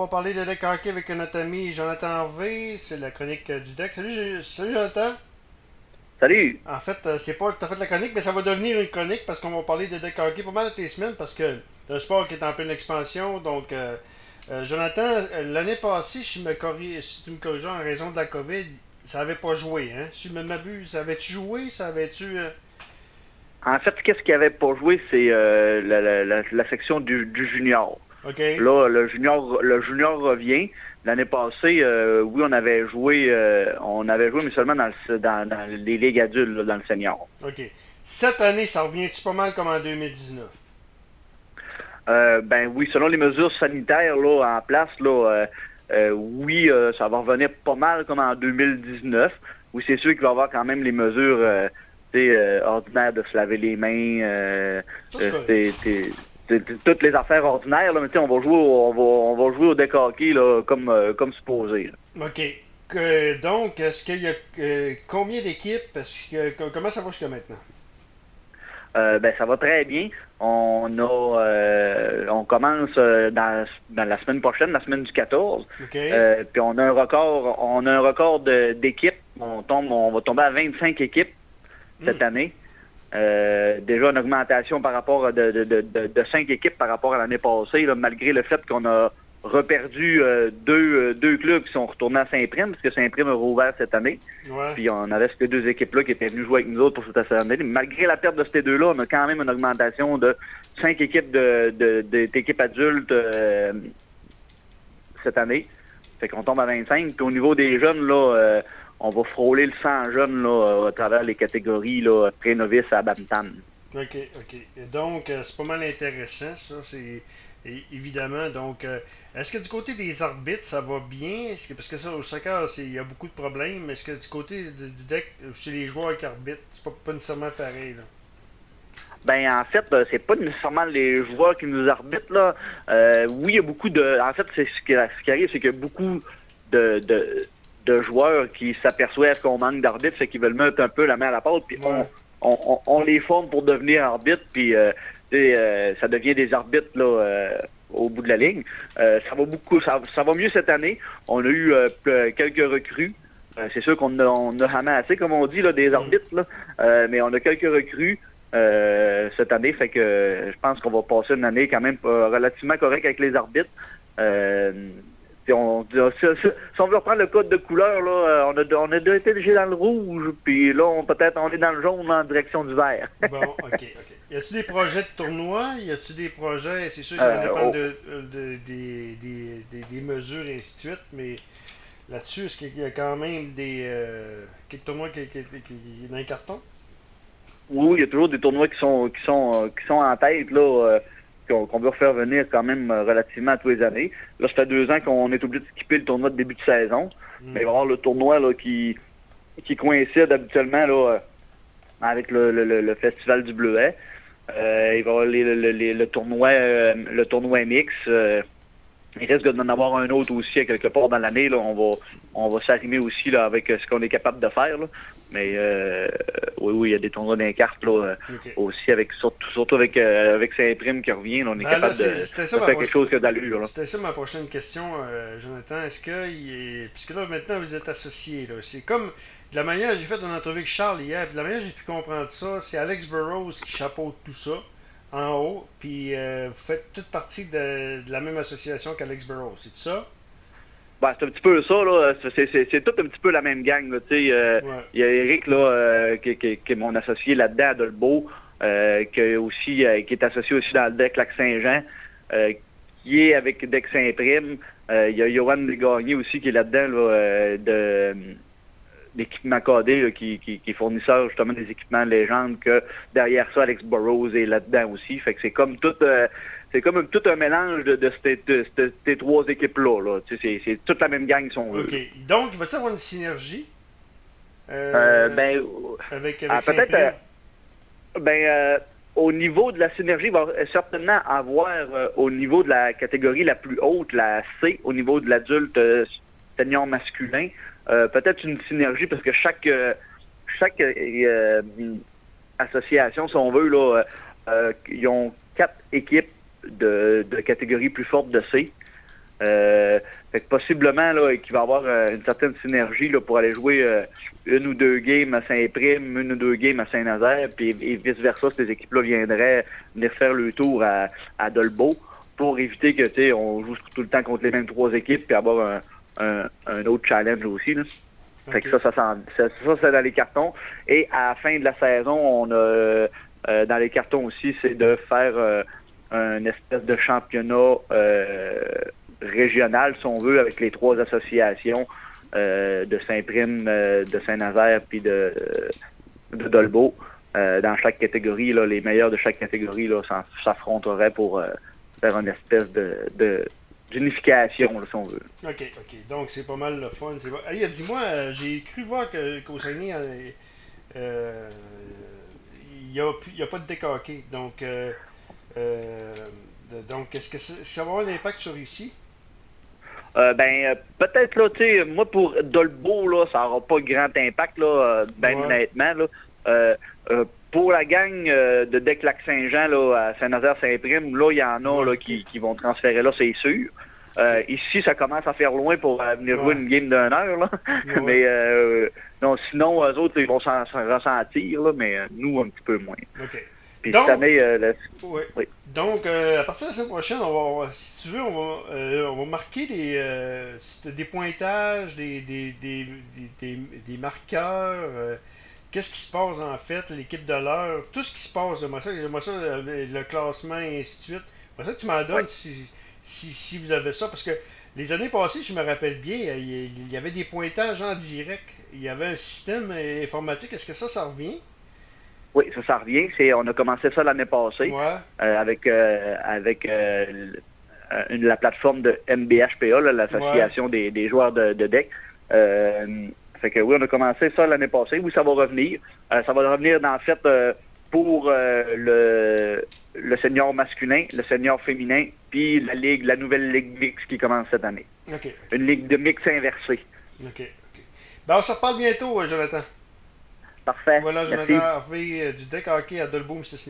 va parler de deck hockey avec notre ami Jonathan Harvey. C'est la chronique du deck. Salut Jonathan. Salut! En fait, c'est pas tout à fait la chronique, mais ça va devenir une chronique parce qu'on va parler de deck hockey pas mal de tes semaines parce que le sport qui est en pleine expansion. Donc, Jonathan, l'année passée, si tu me corriges en raison de la COVID, ça avait pas joué, hein? Si je ne m'abuse, ça avait-tu joué? Ça avait-tu. En fait, qu'est-ce qu'il avait pas joué, c'est la section du junior. OK. Là, le junior revient. L'année passée, oui, on avait joué, mais seulement dans les ligues adultes, là, dans le senior. OK. Cette année, ça revient-tu pas mal comme en 2019? Ben oui, selon les mesures sanitaires là, en place, là, oui, ça va revenir pas mal comme en 2019. Oui, c'est sûr qu'il va y avoir quand même les mesures tu sais, ordinaires de se laver les mains, Ça, c'est correct. toutes les affaires ordinaires, là, mais tu sais, on va jouer au deck hockey là, comme supposé, là. OK. Donc, est-ce qu'il y a combien d'équipes? Comment ça va jusqu'à maintenant? Ben ça va très bien. On commence dans la semaine prochaine, la semaine du 14. OK. Puis on a un record d'équipes. On va tomber à 25 équipes cette Hmm. année. Déjà une augmentation par rapport de 5 équipes par rapport à l'année passée, là, malgré le fait qu'on a reperdu deux clubs qui sont retournés à Saint-Prime, parce que Saint-Prime a rouvert cette année. Ouais. Puis on avait ces deux équipes-là qui étaient venues jouer avec nous autres pour cette année. Malgré la perte de ces deux-là, on a quand même une augmentation de 5 équipes d'équipes adultes cette année. Fait qu'on tombe à 25. Puis au niveau des jeunes, là, on va frôler le 100 jeunes là, à travers les catégories là, pré-novice à Bantam. OK, OK. Et donc, c'est pas mal intéressant, ça. Évidemment. Donc, est-ce que du côté des arbitres, ça va bien? Parce que ça, au soccer, il y a beaucoup de problèmes. Est-ce que du côté du deck, chez les joueurs qui arbitrent, c'est pas nécessairement pareil, là? Ben en fait, c'est pas nécessairement les joueurs qui nous arbitrent là. Oui, il y a beaucoup de. En fait, c'est ce qui arrive, c'est qu'il y a beaucoup de joueurs qui s'aperçoivent qu'on manque d'arbitres, fait qu'ils veulent mettre un peu la main à la pâte, puis Ouais. on les forme pour devenir arbitres, puis tu sais, ça devient des arbitres là au bout de la ligne. Ça va mieux cette année. On a eu quelques recrues. C'est sûr qu'on a ramassé, comme on dit, là, des Hmm. arbitres, là. Mais on a quelques recrues cette année, fait que je pense qu'on va passer une année quand même relativement correcte avec les arbitres. Euh, si on veut reprendre le code de couleur, là, on a déjà été déjà dans le rouge, puis là, peut-être on est dans le jaune en direction du vert. Bon, OK, OK. Y a-tu des projets de tournoi? Y a-tu des projets? C'est sûr que ça va dépendre Oh, des mesures et ainsi de suite, mais là-dessus, est-ce qu'il y a quand même quelques tournois qui dans les cartons? oui, il y a toujours des tournois qui sont en tête, là, qu'on veut refaire venir quand même relativement à tous les années. Là, ça fait 2 ans qu'on est obligé de skipper le tournoi de début de saison. Hmm. Mais il va y avoir le tournoi là, qui coïncide habituellement là, avec le Festival du Bleuet. Il va y avoir le tournoi mix. Il risque d'en avoir un autre aussi à quelque part dans l'année. Là. On va s'arrimer aussi là, avec ce qu'on est capable de faire. Là. Mais oui, il y a des tournois d'un carte là, OK. aussi, surtout avec Saint-Prime qui revient. Là, on est Ben là, capable de, c'était ça de ma faire quelque prochaine. chose qui a d'allure. Là. C'était ça ma prochaine question, Jonathan. Puisque là, maintenant, vous êtes associés, là. C'est comme. De la manière, j'ai fait une entrevue avec Charles hier, puis de la manière que j'ai pu comprendre ça, c'est Alex Burrows qui chapeaute tout ça, en haut, puis vous faites toute partie de la même association qu'Alex Burrows, c'est ça? Ben, c'est un petit peu ça, là. C'est tout un petit peu la même gang, là. Tu sais, Ouais. il y a Eric, là, qui est mon associé là-dedans, à Dolbeau, qui est associé aussi dans le deck Lac-Saint-Jean, qui est avec Deck Saint-Prime. Il y a Johan Desgagnés aussi qui est là-dedans, là, d'équipement KD, là, qui est fournisseur justement des équipements légendes, que derrière ça, Alex Burrows est là-dedans aussi. Fait que c'est comme tout un mélange de ces trois équipes-là. Là. Tu sais, c'est toute la même gang, si on veut. OK. Donc, il va-t-il avoir une synergie Ben, avec peut-être, Saint-Prime? au niveau de la synergie, il va certainement avoir, au niveau de la catégorie la plus haute, la C, au niveau de l'adulte senior masculin, peut-être une synergie, parce que chaque association, si on veut, là, ils ont 4 équipes de catégorie plus forte de C. Fait que possiblement là, qu'il va y avoir une certaine synergie là, pour aller jouer une ou deux games à Saint-Prime, une ou deux games à Saint-Nazaire, puis et vice-versa, ces équipes-là viendraient venir faire le tour à Dolbeau pour éviter que tu sais on joue tout le temps contre les mêmes trois équipes puis avoir un autre challenge aussi. Là. Fait que ça c'est dans les cartons. Et à la fin de la saison, on a dans les cartons aussi, c'est de faire un espèce de championnat régional, si on veut, avec les trois associations de Saint-Prime, de Saint-Nazaire puis de Dolbeau. Dans chaque catégorie, là, les meilleurs de chaque catégorie là, s'affronteraient pour faire une espèce d'unification, là, si on veut. OK. Donc, c'est pas mal le fun. Hey, dis-moi, j'ai cru voir qu'au Saguenay, il n'y a pas de décaqué. Donc, est-ce que ça va avoir un impact sur ici? Peut-être, là, tu sais, moi, pour Dolbeau, là, ça n'aura pas grand impact, là, honnêtement, là. Pour la gang de Declac-Saint-Jean, là, à Saint-Nazaire-Saint-Prime, là, il y en a là, qui vont transférer là, c'est sûr. Ici, ça commence à faire loin pour venir jouer une game d'une heure, là. Mais non, sinon, eux autres, ils vont s'en ressentir, là, mais nous, un petit peu moins. OK. Puis cette année, oui. Donc, à partir de la semaine prochaine, si tu veux, on va marquer des pointages, des marqueurs. Qu'est-ce qui se passe en fait, l'équipe de l'heure, tout ce qui se passe. Moi, ça, le classement et ainsi de suite. Moi, ça, tu m'en donnes si vous avez ça. Parce que les années passées, je me rappelle bien, il y avait des pointages en direct. Il y avait un système informatique. Est-ce que ça revient? Oui, ça revient. On a commencé ça l'année passée avec la plateforme de MBHPA, là, l'association des joueurs de deck. Fait que oui, on a commencé ça l'année passée. Oui, ça va revenir. Ça va revenir en fait pour le senior masculin, le senior féminin, puis la nouvelle ligue mix qui commence cette année. Okay. Une ligue de mix inversée. OK. Ben, on se reparle bientôt, Jonathan. Parfait. Voilà, Jonathan Harvey du deck hockey à Dolbeau, Mississippi.